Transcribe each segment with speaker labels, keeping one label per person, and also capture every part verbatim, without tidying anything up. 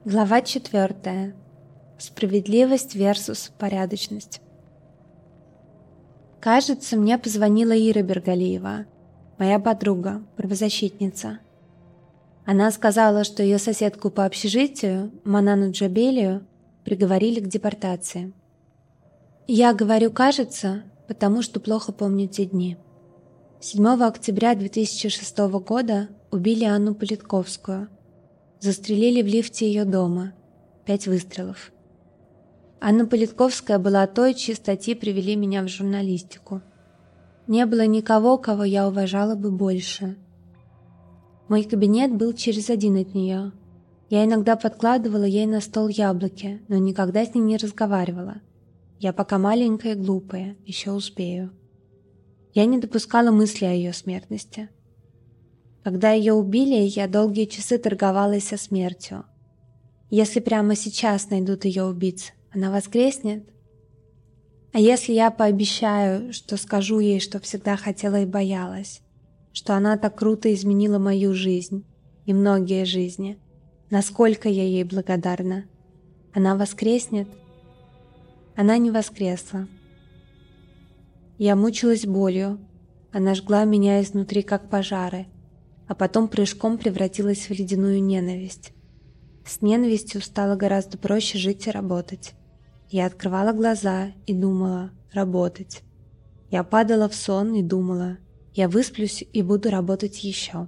Speaker 1: Глава четвертая. Справедливость versus порядочность. Кажется, мне позвонила Ира Бергалиева, моя подруга, правозащитница. Она сказала, что ее соседку по общежитию, Манану Джабелию, приговорили к депортации. Я говорю «кажется», потому что плохо помню те дни. седьмого октября две тысячи шестого года убили Анну Политковскую. Застрелили в лифте ее дома. Пять выстрелов. Анна Политковская была той, чьи статьи привели меня в журналистику. Не было никого, кого я уважала бы больше. Мой кабинет был через один от нее. Я иногда подкладывала ей на стол яблоки, но никогда с ней не разговаривала. Я пока маленькая и глупая, еще успею. Я не допускала мысли о ее смертности. Когда ее убили, я долгие часы торговалась со смертью. Если прямо сейчас найдут ее убийц, она воскреснет? А если я пообещаю, что скажу ей, что всегда хотела и боялась, что она так круто изменила мою жизнь и многие жизни, насколько я ей благодарна, она воскреснет? Она не воскресла. Я мучилась болью, она жгла меня изнутри, как пожары, а потом прыжком превратилась в ледяную ненависть. С ненавистью стало гораздо проще жить и работать. Я открывала глаза и думала «работать». Я падала в сон и думала «я высплюсь и буду работать еще».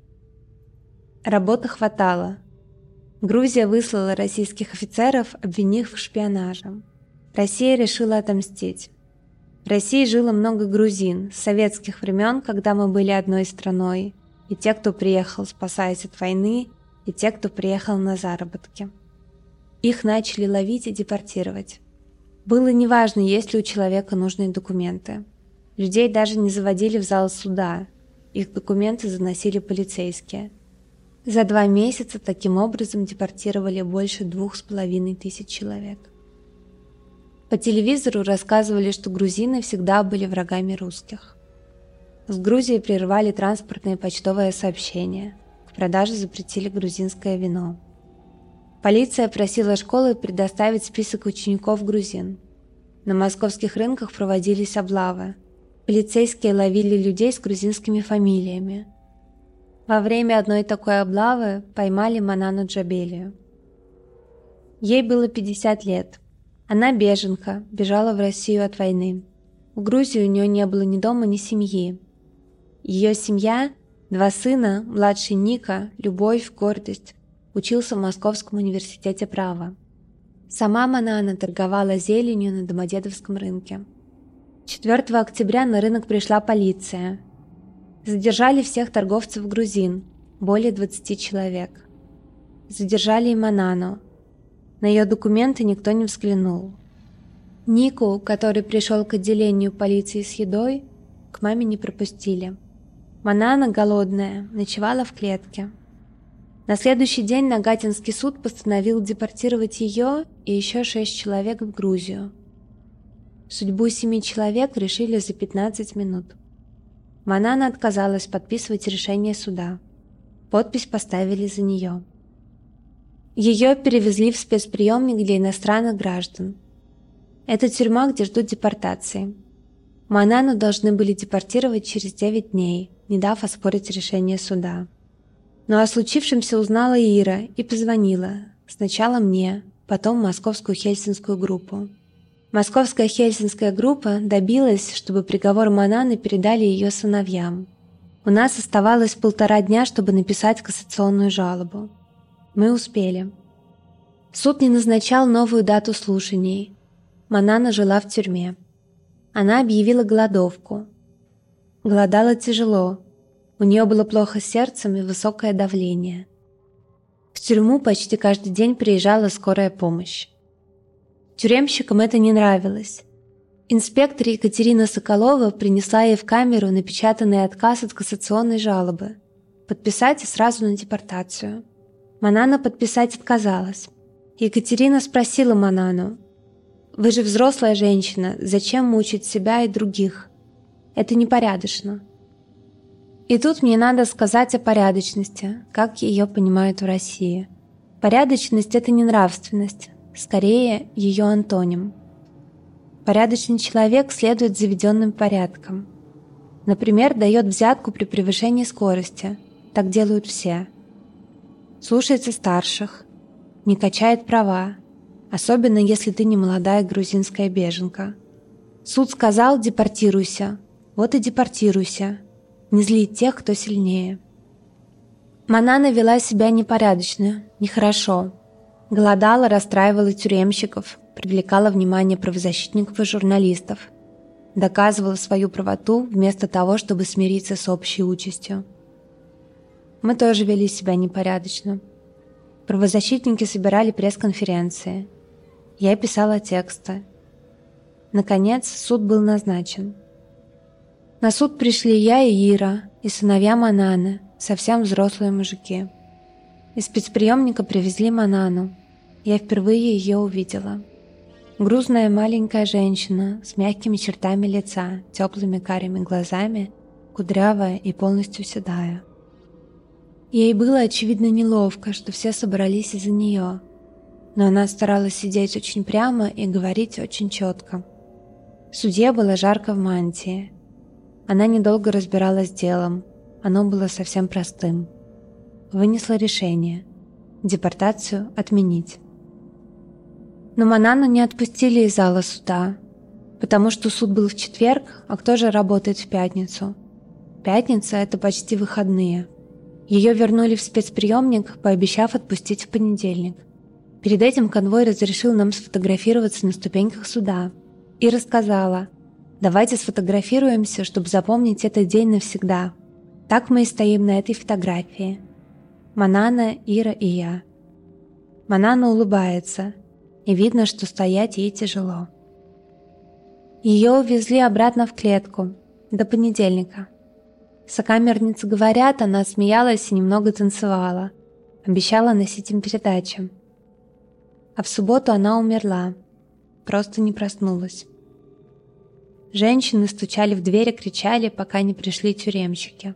Speaker 1: Работы хватало. Грузия выслала российских офицеров, обвинив в шпионаже. Россия решила отомстить. В России жило много грузин с советских времен, когда мы были одной страной, и те, кто приехал, спасаясь от войны, и те, кто приехал на заработки. Их начали ловить и депортировать. Было неважно, есть ли у человека нужные документы. Людей даже не заводили в зал суда, их документы заносили полицейские. За два месяца таким образом депортировали больше двух с половиной тысяч человек. По телевизору рассказывали, что грузины всегда были врагами русских. С Грузией прервали транспортное и почтовое сообщение. К продаже запретили грузинское вино. Полиция просила школы предоставить список учеников грузин. На московских рынках проводились облавы. Полицейские ловили людей с грузинскими фамилиями. Во время одной такой облавы поймали Манану Джабелию. Ей было пятьдесят лет. Она беженка, бежала в Россию от войны. В Грузии у нее не было ни дома, ни семьи. Ее семья, два сына, младший Ника, любовь, гордость, учился в Московском университете права. Сама Манана торговала зеленью на Домодедовском рынке. четвёртого октября на рынок пришла полиция. Задержали всех торговцев грузин, более двадцати человек. Задержали и Манану. На ее документы никто не взглянул. Нику, который пришел к отделению полиции с едой, к маме не пропустили. Манана, голодная, ночевала в клетке. На следующий день Нагатинский суд постановил депортировать ее и еще шесть человек в Грузию. Судьбу семи человек решили за пятнадцать минут. Манана отказалась подписывать решение суда. Подпись поставили за нее. Ее перевезли в спецприемник для иностранных граждан. Это тюрьма, где ждут депортации. Манану должны были депортировать через девять дней, не дав оспорить решение суда. Но о случившемся узнала Ира и позвонила. Сначала мне, потом в московскую хельсинскую группу. Московская хельсинская группа добилась, чтобы приговор Мананы передали ее сыновьям. У нас оставалось полтора дня, чтобы написать кассационную жалобу. Мы успели. Суд не назначал новую дату слушаний. Манана жила в тюрьме. Она объявила голодовку. Голодала тяжело. У нее было плохо с сердцем и высокое давление. В тюрьму почти каждый день приезжала скорая помощь. Тюремщикам это не нравилось. Инспектор Екатерина Соколова принесла ей в камеру напечатанный отказ от кассационной жалобы. Подписать и сразу на депортацию. Манана подписать отказалась. Екатерина спросила Манану: «Вы же взрослая женщина, зачем мучить себя и других? Это непорядочно». И тут мне надо сказать о порядочности, как ее понимают в России. Порядочность – это не нравственность, скорее ее антоним. Порядочный человек следует заведенным порядкам. Например, дает взятку при превышении скорости. Так делают все. Слушается старших. Не качает права. Особенно, если ты не молодая грузинская беженка. Суд сказал «депортируйся». Вот и депортируйся. Не зли тех, кто сильнее. Манана вела себя непорядочно, нехорошо. Голодала, расстраивала тюремщиков, привлекала внимание правозащитников и журналистов. Доказывала свою правоту вместо того, чтобы смириться с общей участью. Мы тоже вели себя непорядочно. Правозащитники собирали пресс-конференции. Я писала тексты. Наконец, суд был назначен. На суд пришли я и Ира, и сыновья Мананы, совсем взрослые мужики. Из спецприемника привезли Манану. Я впервые ее увидела. Грузная маленькая женщина с мягкими чертами лица, теплыми карими глазами, кудрявая и полностью седая. Ей было, очевидно, неловко, что все собрались из-за нее, но она старалась сидеть очень прямо и говорить очень четко. Судье было жарко в мантии. Она недолго разбиралась с делом, оно было совсем простым. Вынесла решение – депортацию отменить. Но Манану не отпустили из зала суда, потому что суд был в четверг, а кто же работает в пятницу? Пятница – это почти выходные. Ее вернули в спецприемник, пообещав отпустить в понедельник. Перед этим конвой разрешил нам сфотографироваться на ступеньках суда и рассказала: «Давайте сфотографируемся, чтобы запомнить этот день навсегда». Так мы и стоим на этой фотографии. Манана, Ира и я. Манана улыбается, и видно, что стоять ей тяжело. Ее увезли обратно в клетку, до понедельника. Сокамерницы говорят, она смеялась и немного танцевала, обещала носить им передачи. А в субботу она умерла, просто не проснулась. Женщины стучали в дверь и кричали, пока не пришли тюремщики.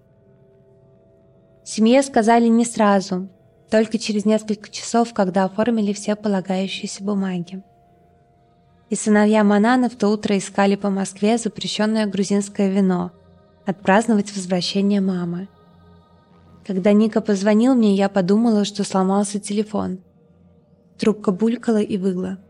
Speaker 1: Семье сказали не сразу, только через несколько часов, когда оформили все полагающиеся бумаги. И сыновья Мананы в то утро искали по Москве запрещенное грузинское вино, отпраздновать возвращение мамы. Когда Ника позвонил мне, я подумала, что сломался телефон. Трубка булькала и выгла.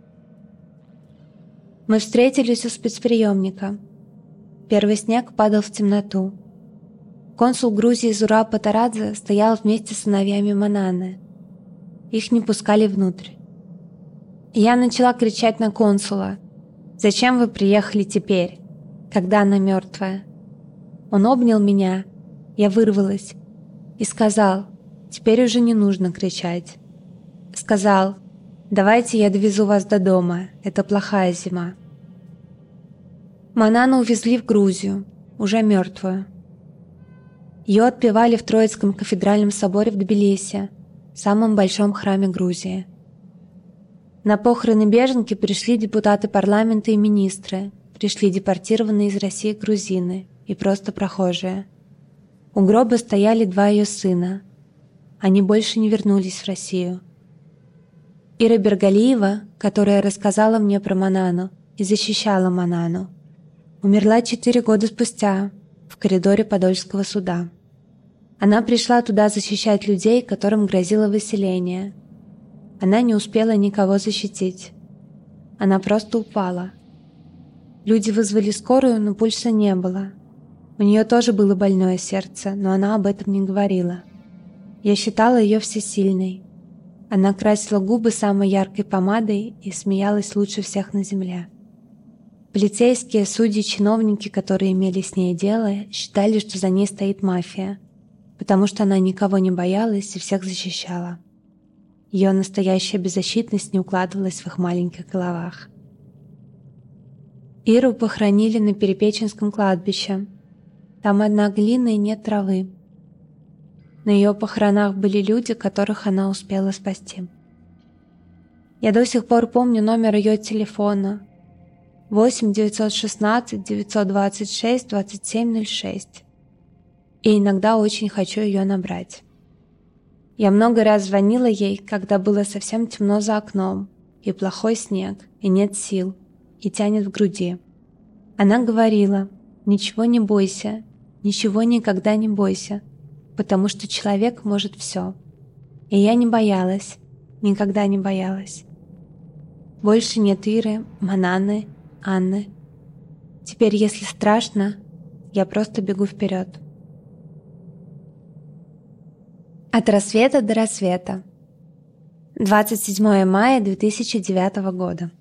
Speaker 1: Мы встретились у спецприемника. Первый снег падал в темноту. Консул Грузии Зураб Патарадзе стоял вместе с сыновьями Мананы. Их не пускали внутрь. Я начала кричать на консула: «Зачем вы приехали теперь, когда она мертвая?» Он обнял меня, я вырвалась и сказал: «Теперь уже не нужно кричать». Сказал: «Давайте я довезу вас до дома, это плохая зима». Манану увезли в Грузию, уже мертвую. Ее отпевали в Троицком кафедральном соборе в Тбилиси, самом большом храме Грузии. На похороны беженки пришли депутаты парламента и министры, пришли депортированные из России грузины и просто прохожие. У гроба стояли два ее сына. Они больше не вернулись в Россию. Ира Бергалиева, которая рассказала мне про Манану и защищала Манану, умерла четыре года спустя в коридоре Подольского суда. Она пришла туда защищать людей, которым грозило выселение. Она не успела никого защитить. Она просто упала. Люди вызвали скорую, но пульса не было. У нее тоже было больное сердце, но она об этом не говорила. Я считала ее всесильной. Она красила губы самой яркой помадой и смеялась лучше всех на земле. Полицейские, судьи, чиновники, которые имели с ней дело, считали, что за ней стоит мафия, потому что она никого не боялась и всех защищала. Ее настоящая беззащитность не укладывалась в их маленьких головах. Иру похоронили на Перепеченском кладбище. Там одна глина и нет травы. На ее похоронах были люди, которых она успела спасти. Я до сих пор помню номер ее телефона: восемь девятьсот шестнадцать девятьсот двадцать шесть двадцать семь ноль шесть. И иногда очень хочу ее набрать. Я много раз звонила ей, когда было совсем темно за окном, и плохой снег, и нет сил, и тянет в груди. Она говорила: «Ничего не бойся, ничего никогда не бойся, потому что человек может все». И я не боялась, никогда не боялась. Больше нет Иры, Мананы, Анны. Теперь, если страшно, я просто бегу вперед. От рассвета до рассвета. двадцать седьмое мая две тысячи девятого года.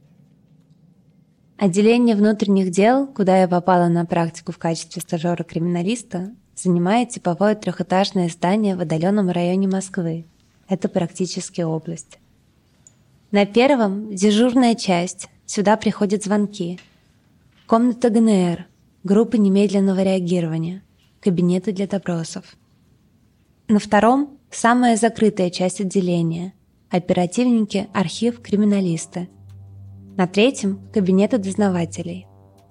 Speaker 1: Отделение внутренних дел, куда я попала на практику в качестве стажера-криминалиста, занимает типовое трехэтажное здание в отдаленном районе Москвы. Это практически область. На первом – дежурная часть, сюда приходят звонки. Комната гэ эн эр, группы немедленного реагирования, кабинеты для допросов. На втором – самая закрытая часть отделения – оперативники, архив, криминалисты. На третьем – кабинеты дознавателей.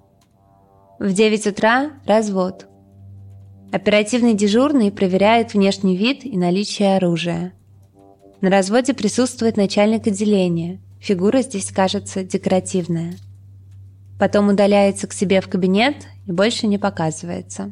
Speaker 1: В девять утра – развод. Оперативный дежурный проверяет внешний вид и наличие оружия. На разводе присутствует начальник отделения, фигура здесь кажется декоративная. Потом удаляется к себе в кабинет и больше не показывается.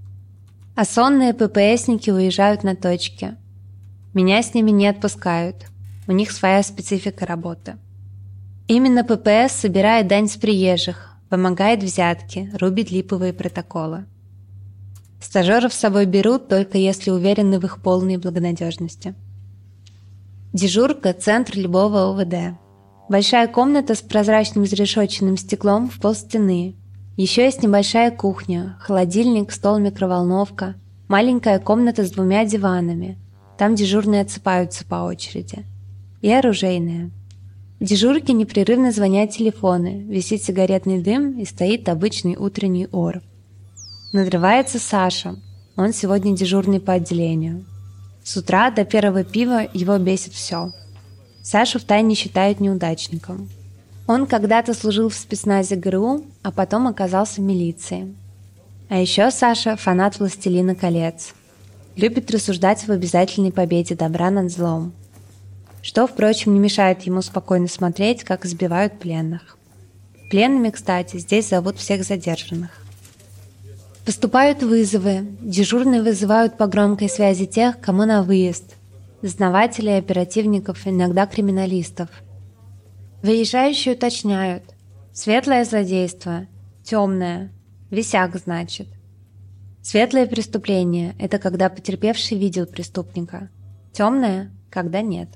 Speaker 1: А сонные пэ пэ эсники уезжают на точки. Меня с ними не отпускают, у них своя специфика работы. Именно пэ пэ эс собирает дань с приезжих, вымогает взятки, рубит липовые протоколы. Стажеров с собой берут, только если уверены в их полной благонадежности. Дежурка – центр любого о вэ дэ. Большая комната с прозрачным зарешетченным стеклом в полстены. Еще есть небольшая кухня, холодильник, стол-микроволновка, маленькая комната с двумя диванами. Там дежурные отсыпаются по очереди. И оружейная. Дежурке непрерывно звонят телефоны, висит сигаретный дым и стоит обычный утренний ор. Надрывается Саша, он сегодня дежурный по отделению. С утра до первого пива его бесит все. Сашу втайне считают неудачником. Он когда-то служил в спецназе гэ эр у, а потом оказался в милиции. А еще Саша – фанат «Властелина колец». Любит рассуждать об обязательной победе добра над злом. Что, впрочем, не мешает ему спокойно смотреть, как избивают пленных. Пленными, кстати, здесь зовут всех задержанных. Поступают вызовы. Дежурные вызывают по громкой связи тех, кому на выезд. Дознавателей, оперативников, иногда криминалистов. Выезжающие уточняют. Светлое злодейство, темное, висяк, значит. Светлое преступление – это когда потерпевший видел преступника. Темное – когда нет.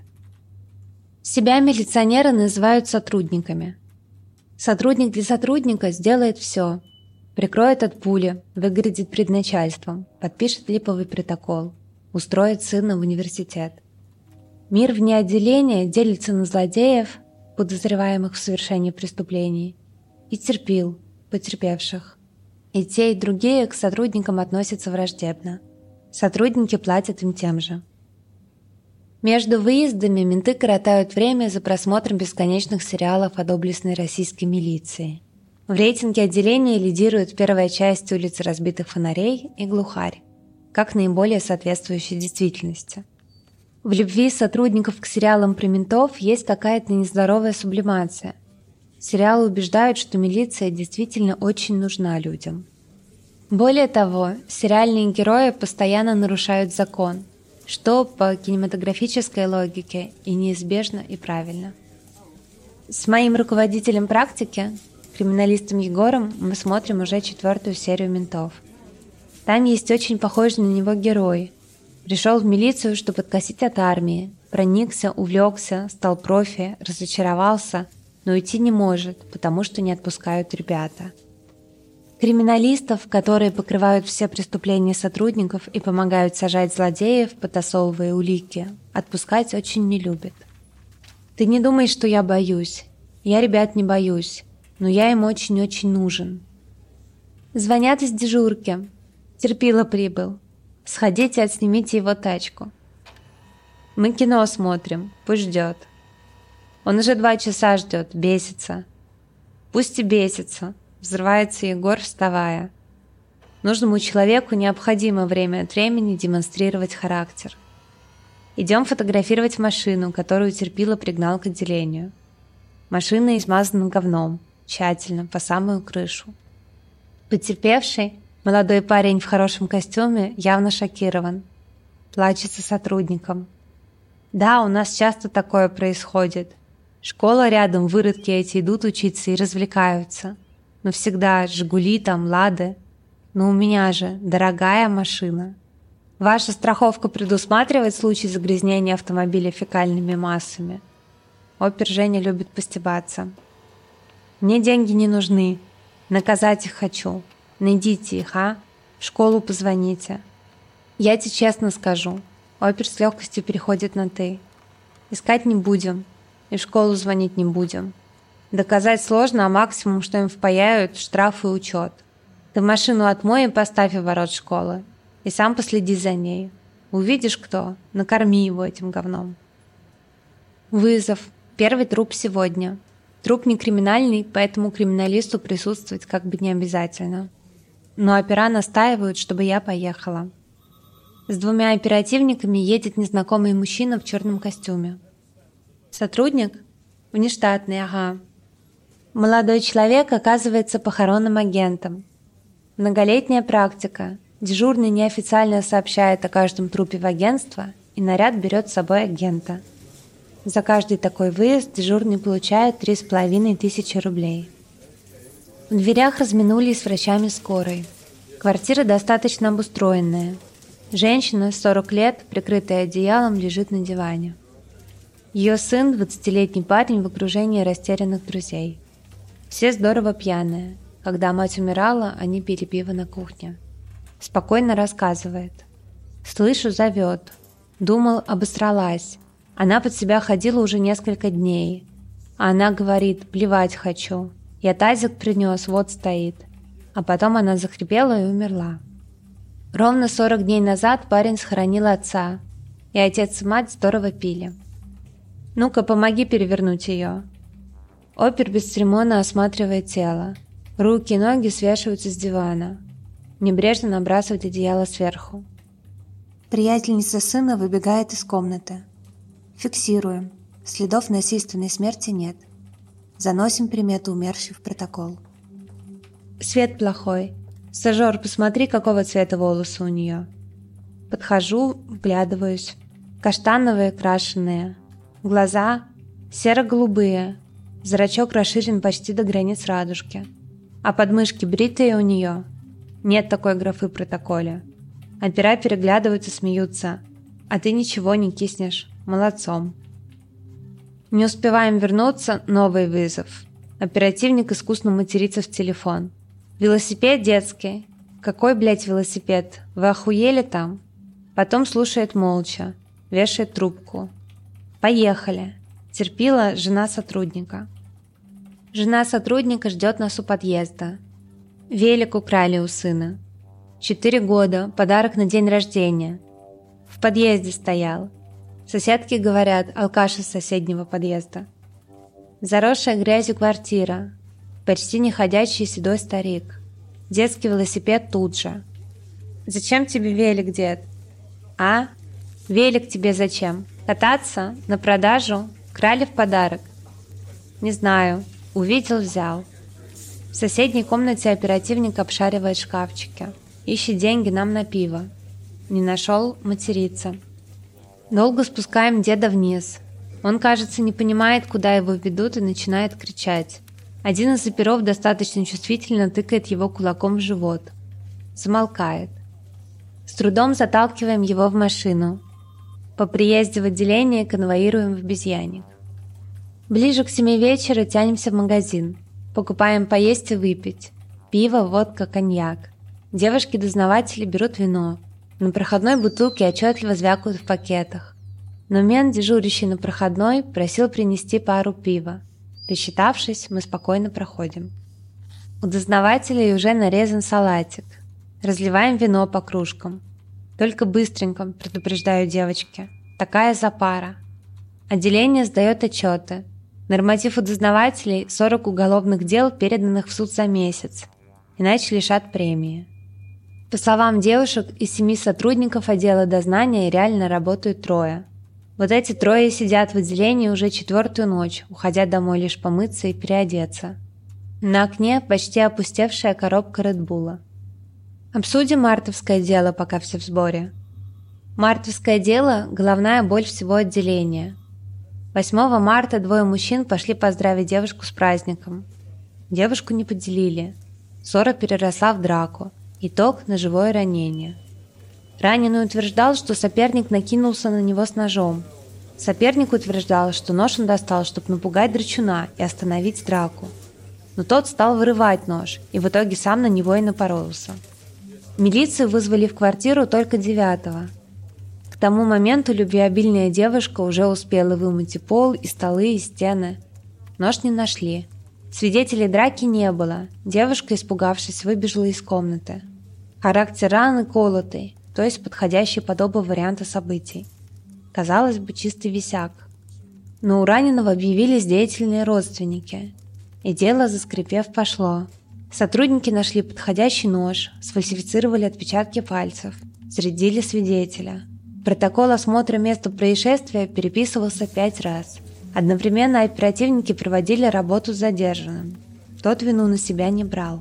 Speaker 1: Себя милиционеры называют сотрудниками. Сотрудник для сотрудника сделает все. Прикроет от пули, выгородит пред начальством, подпишет липовый протокол, устроит сына в университет. Мир вне отделения делится на злодеев, подозреваемых в совершении преступлений, и терпил, потерпевших. И те, и другие к сотрудникам относятся враждебно. Сотрудники платят им тем же. Между выездами менты коротают время за просмотром бесконечных сериалов о доблестной российской милиции. В рейтинге отделения лидирует первая часть «Улицы разбитых фонарей» и «Глухарь», как наиболее соответствующие действительности. В любви сотрудников к сериалам про ментов есть какая-то нездоровая сублимация. Сериалы убеждают, что милиция действительно очень нужна людям. Более того, сериальные герои постоянно нарушают закон, что по кинематографической логике и неизбежно, и правильно. С моим руководителем практики, криминалистом Егором, мы смотрим уже четвертую серию «Ментов». Там есть очень похожий на него герой. Пришел в милицию, чтобы откосить от армии, проникся, увлекся, стал профи, разочаровался, но уйти не может, потому что не отпускают ребята. Криминалистов, которые покрывают все преступления сотрудников и помогают сажать злодеев, потасовывая улики, отпускать очень не любят. Ты не думай, что я боюсь. Я ребят не боюсь, но я им очень-очень нужен. Звонят из дежурки. Терпила прибыл. Сходите, отснимите его тачку. Мы кино смотрим, пусть ждет. Он уже два часа ждет, бесится. Пусть и бесится, взрывается Егор, вставая. Нужному человеку необходимо время от времени демонстрировать характер. Идем фотографировать машину, которую терпила пригнал к отделению. Машина измазана говном, тщательно, по самую крышу. Потерпевший, молодой парень в хорошем костюме, явно шокирован. Плачет со сотрудником. Да, у нас часто такое происходит. Школа рядом, выродки эти идут учиться и развлекаются. Но всегда «Жигули» там, «Лады». Но у меня же дорогая машина. Ваша страховка предусматривает случай загрязнения автомобиля фекальными массами? Опер Женя любит постебаться. Мне деньги не нужны. Наказать их хочу. Найдите их, а? В школу позвоните. Я тебе честно скажу. Опер с легкостью переходит на «ты». Искать не будем. И в школу звонить не будем. Доказать сложно, а максимум, что им впаяют, штраф и учет. Ты машину отмой и поставь у ворот школы. И сам последи за ней. Увидишь кто, накорми его этим говном. Вызов. Первый труп сегодня. Труп не криминальный, поэтому криминалисту присутствовать как бы не обязательно. Но опера настаивают, чтобы я поехала. С двумя оперативниками едет незнакомый мужчина в черном костюме. Сотрудник? Внештатный, ага. Молодой человек оказывается похоронным агентом. Многолетняя практика. Дежурный неофициально сообщает о каждом трупе в агентство, и наряд берет с собой агента. За каждый такой выезд дежурный получает три с половиной тысячи рублей. В дверях разминулись с врачами скорой. Квартира достаточно обустроенная. Женщина, сорок лет, прикрытая одеялом, лежит на диване. Ее сын, двадцатилетний парень, в окружении растерянных друзей. Все здорово пьяные. Когда мать умирала, они пили пиво на кухне. Спокойно рассказывает. Слышу, зовет. Думал, обосралась. Она под себя ходила уже несколько дней. А она говорит, плевать хочу. Я тазик принес, вот стоит. А потом она захрипела и умерла. Ровно сорок дней назад парень схоронил отца. И отец и мать здорово пили. Ну-ка, помоги перевернуть ее. Опер бесцеремонно осматривает тело. Руки и ноги свешиваются с дивана. Небрежно набрасывает одеяло сверху. Приятельница сына выбегает из комнаты. Фиксируем. Следов насильственной смерти нет. Заносим примету умершей в протокол. Свет плохой. Стажер, посмотри, какого цвета волосы у нее. Подхожу, вглядываюсь. Каштановые крашеные. Глаза серо-голубые. Зрачок расширен почти до границ радужки. А подмышки бритые у нее. Нет такой графы в протоколе. Опера переглядываются, смеются. А ты ничего не киснешь. Молодцом. Не успеваем вернуться, новый вызов. Оперативник искусно матерится в телефон. Велосипед детский. Какой, блядь, велосипед? Вы охуели там? Потом слушает молча. Вешает трубку. Поехали. Терпила жена сотрудника. Жена сотрудника ждет нас у подъезда. Велик украли у сына. Четыре года, подарок на день рождения. В подъезде стоял. Соседки говорят, алкаш из соседнего подъезда. Заросшая грязью квартира. Почти неходячий седой старик. Детский велосипед тут же. Зачем тебе велик, дед? А? Велик тебе зачем? Кататься? На продажу? Крали в подарок? Не знаю. Увидел, взял. В соседней комнате оперативник обшаривает шкафчики. Ищет деньги нам на пиво. Не нашел, матерится. Долго спускаем деда вниз. Он, кажется, не понимает, куда его ведут, и начинает кричать. Один из оперов достаточно чувствительно тыкает его кулаком в живот. Замолкает. С трудом заталкиваем его в машину. По приезде в отделение конвоируем в обезьянник. Ближе к семи вечера тянемся в магазин. Покупаем поесть и выпить. Пиво, водка, коньяк. Девушки-дознаватели берут вино. На проходной бутылке отчетливо звякают в пакетах. Но мент, дежурящий на проходной, просил принести пару пива. Посчитавшись, мы спокойно проходим. У дознавателей уже нарезан салатик. Разливаем вино по кружкам. Только быстренько, предупреждаю девочки. Такая запара. Отделение сдает отчеты. Норматив у дознавателей – сорок уголовных дел, переданных в суд за месяц. Иначе лишат премии. По словам девушек, из семи сотрудников отдела дознания реально работают трое. Вот эти трое сидят в отделении уже четвертую ночь, уходя домой лишь помыться и переодеться. На окне почти опустевшая коробка Редбула. Обсудим мартовское дело, пока все в сборе. Мартовское дело – головная боль всего отделения. восьмого марта двое мужчин пошли поздравить девушку с праздником. Девушку не поделили. Ссора переросла в драку. Итог – ножевое ранение. Раненый утверждал, что соперник накинулся на него с ножом. Соперник утверждал, что нож он достал, чтобы напугать драчуна и остановить драку. Но тот стал вырывать нож, и в итоге сам на него и напоролся. Милицию вызвали в квартиру только девятого. К тому моменту любвеобильная девушка уже успела вымыть и пол, и столы, и стены. Нож не нашли. Свидетелей драки не было. Девушка, испугавшись, выбежала из комнаты. Характер раны колотый, то есть подходящий под оба варианта событий. Казалось бы, чистый висяк. Но у раненого объявились деятельные родственники. И дело, заскрипев, пошло. Сотрудники нашли подходящий нож, сфальсифицировали отпечатки пальцев, зарядили свидетеля. Протокол осмотра места происшествия переписывался пять раз. Одновременно оперативники проводили работу с задержанным. Тот вину на себя не брал.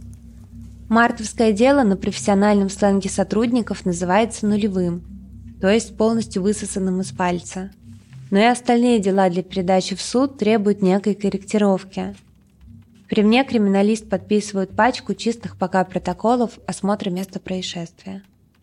Speaker 1: Мартовское дело на профессиональном сленге сотрудников называется нулевым, то есть полностью высосанным из пальца. Но и остальные дела для передачи в суд требуют некой корректировки. При мне криминалист подписывает пачку чистых пока протоколов осмотра места происшествия.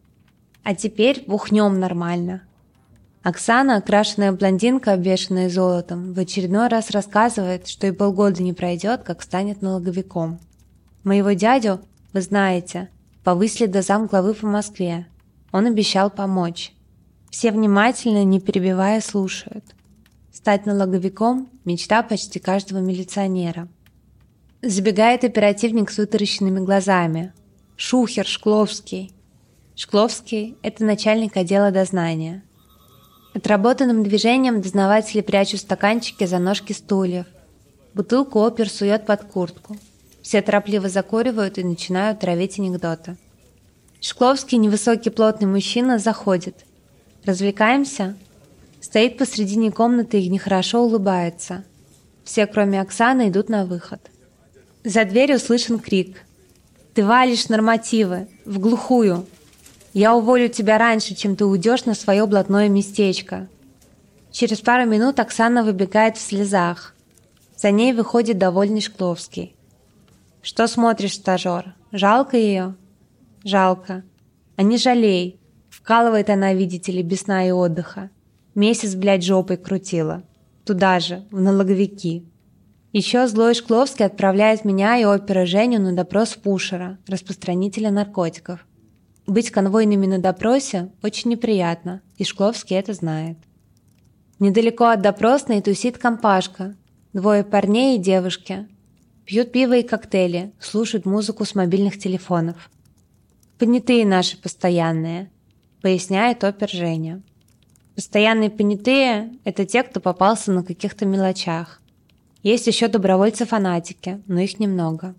Speaker 1: А теперь бухнем нормально. Оксана, окрашенная блондинка, обвешанная золотом, в очередной раз рассказывает, что и полгода не пройдет, как станет налоговиком. Моего дядю, вы знаете, повысили до замглавы по Москве. Он обещал помочь. Все внимательно, не перебивая, слушают. Стать налоговиком – мечта почти каждого милиционера. Забегает оперативник с вытаращенными глазами. Шухер, Шкловский. Шкловский – это начальник отдела дознания. Отработанным движением дознаватели прячут стаканчики за ножки стульев. Бутылку опер сует под куртку. Все торопливо закуривают и начинают травить анекдоты. Шкловский, невысокий плотный мужчина, заходит. «Развлекаемся?» Стоит посредине комнаты и нехорошо улыбается. Все, кроме Оксаны, идут на выход. За дверью слышен крик. «Ты валишь нормативы! В глухую! Я уволю тебя раньше, чем ты уйдешь на свое блатное местечко!» Через пару минут Оксана выбегает в слезах. За ней выходит довольный Шкловский. «Что смотришь, стажер? Жалко ее?» «Жалко. А не жалей. Вкалывает она, видите ли, без сна и отдыха. Месяц, блядь, жопой крутила. Туда же, в налоговики. Еще злой Шкловский отправляет меня и опера Женю на допрос Пушера, распространителя наркотиков. Быть конвойными на допросе очень неприятно, и Шкловский это знает. Недалеко от допросной тусит компашка. Двое парней и девушки. Пьют пиво и коктейли, слушают музыку с мобильных телефонов. «Понятые наши постоянные», — поясняет опер Женя. Постоянные понятые — это те, кто попался на каких-то мелочах. Есть еще добровольцы-фанатики, но их немного.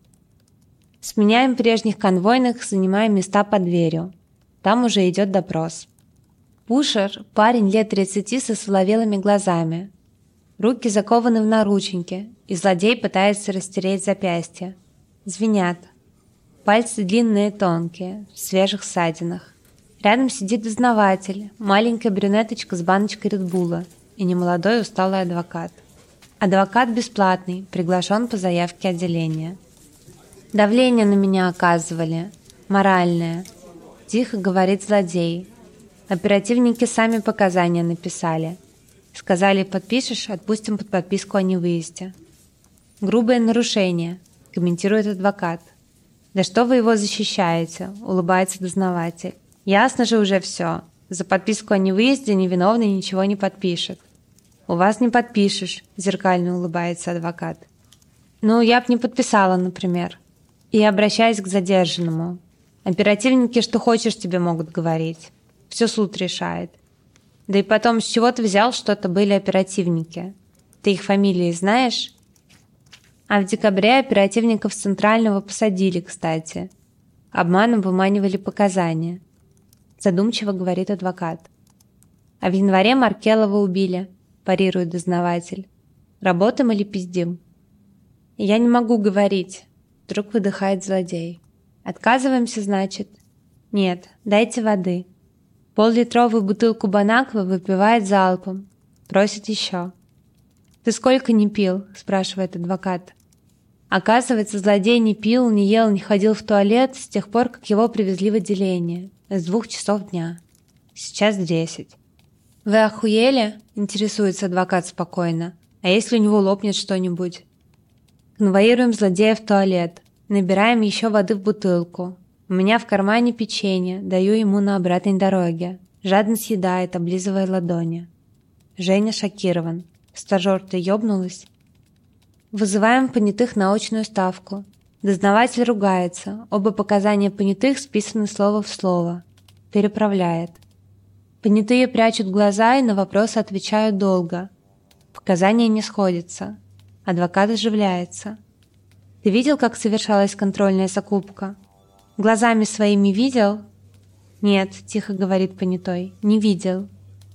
Speaker 1: Сменяем прежних конвойных, занимаем места под дверью. Там уже идет допрос. Пушер – парень лет тридцати со соловелыми глазами. Руки закованы в наручники, и злодей пытается растереть запястья. Звенят. Пальцы длинные и тонкие, в свежих ссадинах. Рядом сидит дознаватель, маленькая брюнеточка с баночкой Редбула и немолодой усталый адвокат. Адвокат бесплатный, приглашен по заявке отделения. «Давление на меня оказывали. Моральное», – тихо говорит злодей. Оперативники сами показания написали. Сказали, подпишешь, отпустим под подписку о невыезде. «Грубое нарушение», – комментирует адвокат. «Да что вы его защищаете?» – улыбается дознаватель. «Ясно же уже все. За подписку о невыезде невиновный ничего не подпишет». «У вас не подпишешь», – зеркально улыбается адвокат. «Ну, я б не подписала, например». И обращаясь к задержанному. «Оперативники что хочешь тебе могут говорить. Все суд решает. Да и потом, с чего ты взял, что это были оперативники? Ты их фамилии знаешь?» А в декабре оперативников Центрального посадили, кстати. Обманом выманивали показания. Задумчиво говорит адвокат. А в январе Маркелова убили, парирует дознаватель. Работаем или пиздим? Я не могу говорить, вдруг выдыхает злодей. Отказываемся, значит? Нет, дайте воды. Пол-литровую бутылку Бонаквы выпивает залпом. Просит еще. «Ты сколько не пил?» – спрашивает адвокат. Оказывается, злодей не пил, не ел, не ходил в туалет с тех пор, как его привезли в отделение. С двух часов дня. Сейчас десять. «Вы охуели?» – интересуется адвокат спокойно. «А если у него лопнет что-нибудь?» Конвоируем злодея в туалет. Набираем еще воды в бутылку. У меня в кармане печенье, даю ему на обратной дороге. Жадно съедает, облизывая ладони. Женя шокирован. Стажер, ты ёбнулась? Вызываем понятых на очную ставку. Дознаватель ругается. Оба показания понятых списаны слово в слово. Переправляет. Понятые прячут глаза и на вопросы отвечают долго. Показания не сходятся. Адвокат оживляется. Ты видел, как совершалась контрольная закупка? Глазами своими видел? Нет, тихо говорит понятой, не видел.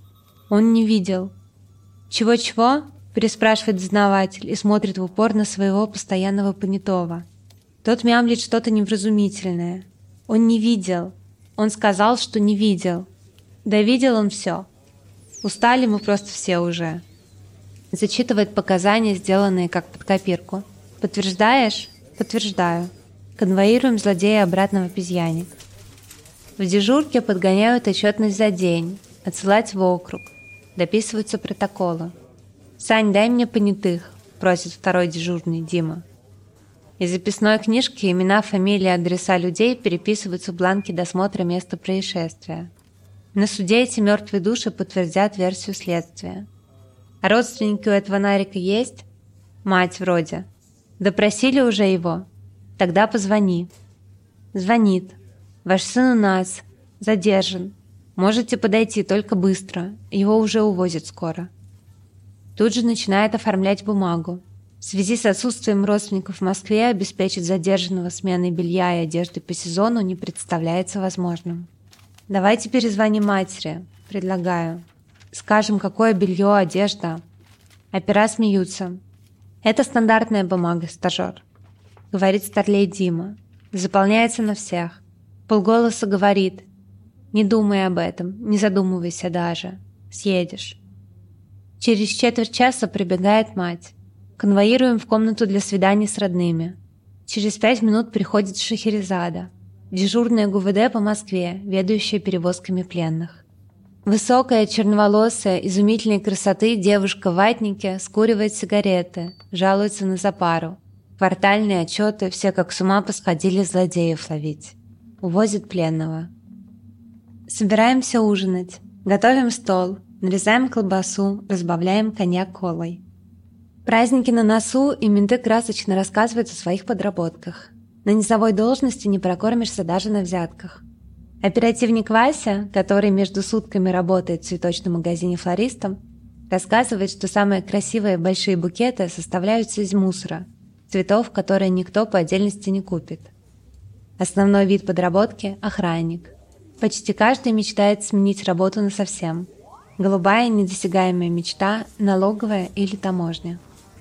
Speaker 1: Он не видел. Чего-чего? Переспрашивает дознаватель и смотрит в упор на своего постоянного понятого. Тот мямлит что-то невразумительное. Он не видел. Он сказал, что не видел. Да видел он все. Устали мы просто все уже. Зачитывает показания, сделанные как под копирку. Подтверждаешь? Подтверждаю. Конвоируем злодея обратно в обезьянник. В дежурке подгоняют отчетность за день, отсылать в округ. Дописываются протоколы. «Сань, дай мне понятых», — просит второй дежурный, Дима. Из записной книжки имена, фамилии, адреса людей переписываются в бланке досмотра места происшествия. На суде эти мертвые души подтвердят версию следствия. А родственники у этого Нарика есть? Мать вроде. Допросили уже его? Тогда позвони. Звонит. Ваш сын у нас. Задержан. Можете подойти, только быстро. Его уже увозят скоро. Тут же начинает оформлять бумагу. В связи с отсутствием родственников в Москве обеспечить задержанного сменой белья и одежды по сезону не представляется возможным. Давайте перезвоним матери. Предлагаю. Скажем, какое белье, одежда. Опера смеются. Это стандартная бумага, стажер. Говорит старлей Дима. Заполняется на всех. Полголоса говорит. Не думай об этом, не задумывайся даже. Съедешь. Через четверть часа прибегает мать. Конвоируем в комнату для свиданий с родными. Через пять минут приходит Шахерезада, дежурная ГУВД по Москве, ведающая перевозками пленных. Высокая, черноволосая, изумительной красоты девушка в ватнике скуривает сигареты, жалуется на запару. Квартальные отчеты, все как с ума посходили злодеев ловить. Увозят пленного. Собираемся ужинать. Готовим стол, нарезаем колбасу, разбавляем коньяк колой. Праздники на носу, и менты красочно рассказывают о своих подработках. На низовой должности не прокормишься даже на взятках. Оперативник Вася, который между сутками работает в цветочном магазине флористом, рассказывает, что самые красивые большие букеты составляются из мусора, цветов, которые никто по отдельности не купит. Основной вид подработки – охранник. Почти каждый мечтает сменить работу насовсем. Голубая недосягаемая мечта – налоговая или таможня.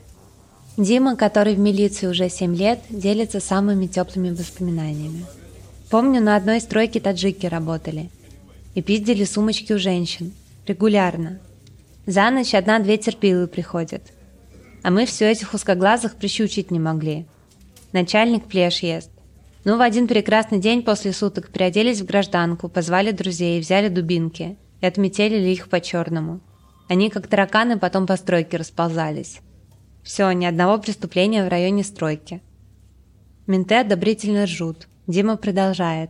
Speaker 1: Дима, который в милиции уже семь лет, делится самыми теплыми воспоминаниями. Помню, на одной стройке таджики работали. И пиздили сумочки у женщин. Регулярно. За ночь одна-две терпилы приходят. А мы все этих узкоглазых прищучить не могли. Начальник плешь ест. Ну, в один прекрасный день после суток переоделись в гражданку, позвали друзей, взяли дубинки и отметелили их по-черному. Они, как тараканы, потом по стройке расползались. Все, ни одного преступления в районе стройки. Менты одобрительно ржут. Дима продолжает.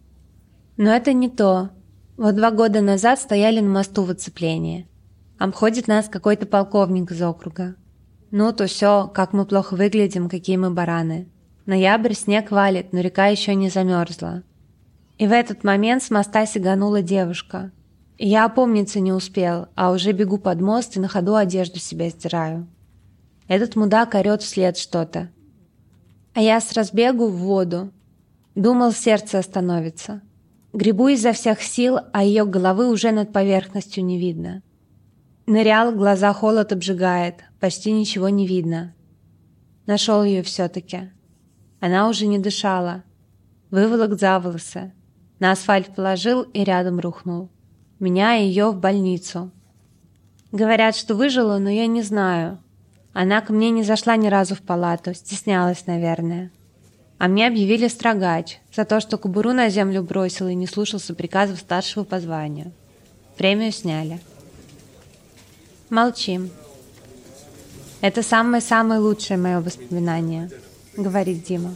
Speaker 1: Но это не то. Вот два года назад стояли на мосту в оцеплении. Обходит нас какой-то полковник из округа. Ну, то все, как мы плохо выглядим, какие мы бараны. Ноябрь, снег валит, но река еще не замерзла. И в этот момент с моста сиганула девушка. И я опомниться не успел, а уже бегу под мост и на ходу одежду себя стираю. Этот мудак орет вслед что-то. А я с разбегу в воду. Думал, сердце остановится. Гребу изо всех сил, а ее головы уже над поверхностью не видно. Нырял, глаза холод обжигает, почти ничего не видно. Нашел ее все-таки. Она уже не дышала. Выволок за волосы. На асфальт положил и рядом рухнул. Меня и ее в больницу. Говорят, что выжила, но я не знаю. Она ко мне не зашла ни разу в палату, стеснялась, наверное. А мне объявили строгач за то, что кобуру на землю бросил и не слушался приказов старшего по званию. Премию сняли. Молчим. Это самое-самое лучшее мое воспоминание, говорит Дима.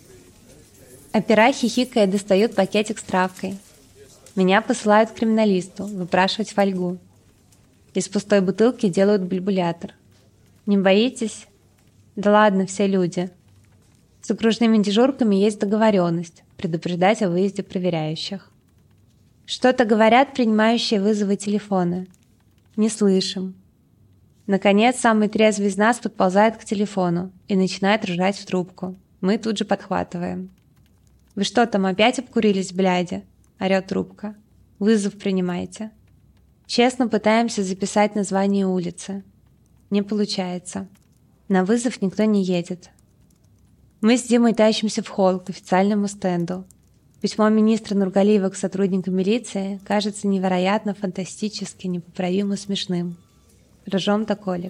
Speaker 1: Опера, хихикая, достает пакетик с травкой. Меня посылают к криминалисту выпрашивать фольгу. Из пустой бутылки делают бульбулятор. Не боитесь? Да ладно, все люди. С окружными дежурками есть договоренность предупреждать о выезде проверяющих. Что-то говорят принимающие вызовы телефоны. Не слышим. Наконец, самый трезвый из нас подползает к телефону и начинает ржать в трубку. Мы тут же подхватываем. «Вы что там, опять обкурились, бляди?» – орёт трубка. «Вызов принимайте». Честно пытаемся записать название улицы. Не получается. На вызов никто не едет. Мы с Димой тащимся в холл к официальному стенду. Письмо министра Нургалиева к сотрудникам милиции кажется невероятно, фантастически, непоправимо смешным. Ржем-то колик.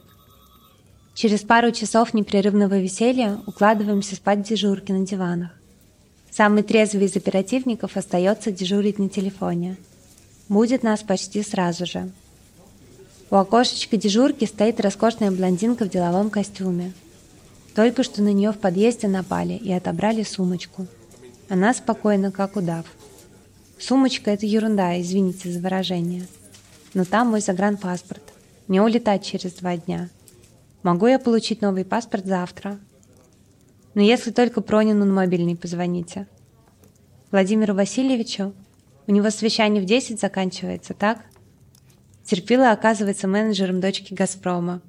Speaker 1: Через пару часов непрерывного веселья укладываемся спать в дежурке на диванах. Самый трезвый из оперативников остается дежурить на телефоне. Будет нас почти сразу же. У окошечка дежурки стоит роскошная блондинка в деловом костюме. Только что на нее в подъезде напали и отобрали сумочку. Она спокойна, как удав. Сумочка – это ерунда, извините за выражение. Но там мой загранпаспорт. Мне улетать через два дня. Могу я получить новый паспорт завтра? Но если только Пронину на мобильный позвоните. Владимиру Васильевичу? У него совещание в десять заканчивается, так? Терпила, оказывается, менеджером дочки «Газпрома».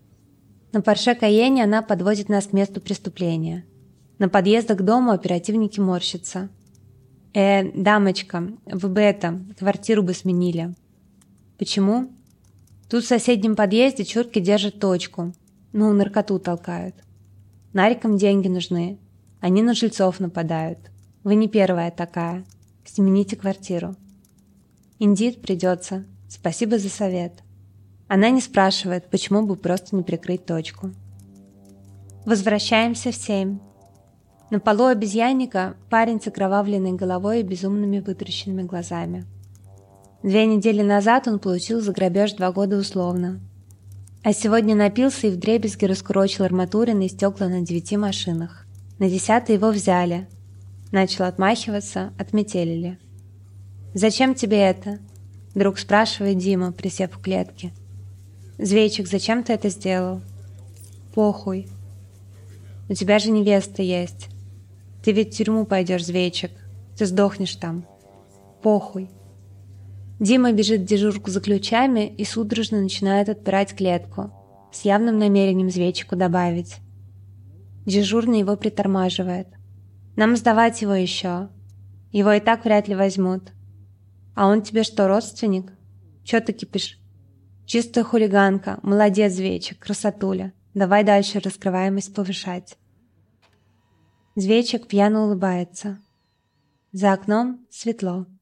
Speaker 1: На Порше Кайене она подводит нас к месту преступления. На подъездах к дому оперативники морщатся. «Э, дамочка, вы бы это, квартиру бы сменили». «Почему?» «Тут в соседнем подъезде чурки держат точку. Ну, наркоту толкают. Нарикам деньги нужны. Они на жильцов нападают. Вы не первая такая. Смените квартиру». «Индит придется. Спасибо за совет». Она не спрашивает, почему бы просто не прикрыть точку. Возвращаемся в семь. На полу обезьянника парень с окровавленной головой и безумными вытращенными глазами. Две недели назад он получил за грабеж два года условно. А сегодня напился и вдребезги раскурочил арматурины и стекла на девяти машинах. На десятой его взяли. Начал отмахиваться, отметелили. «Зачем тебе это?» — вдруг спрашивает Дима, присев в клетке. «Звейчик, зачем ты это сделал?» «Похуй. У тебя же невеста есть. Ты ведь в тюрьму пойдешь, Звейчик. Ты сдохнешь там. Похуй». Дима бежит в дежурку за ключами и судорожно начинает отпирать клетку, с явным намерением Звейчику добавить. Дежурный его притормаживает. «Нам сдавать его еще. Его и так вряд ли возьмут. А он тебе что, родственник? Че ты кипишь? Чистая хулиганка. Молодец, Звейчик, красотуля. Давай дальше раскрываемость повышать». Звейчик пьяно улыбается. За окном светло.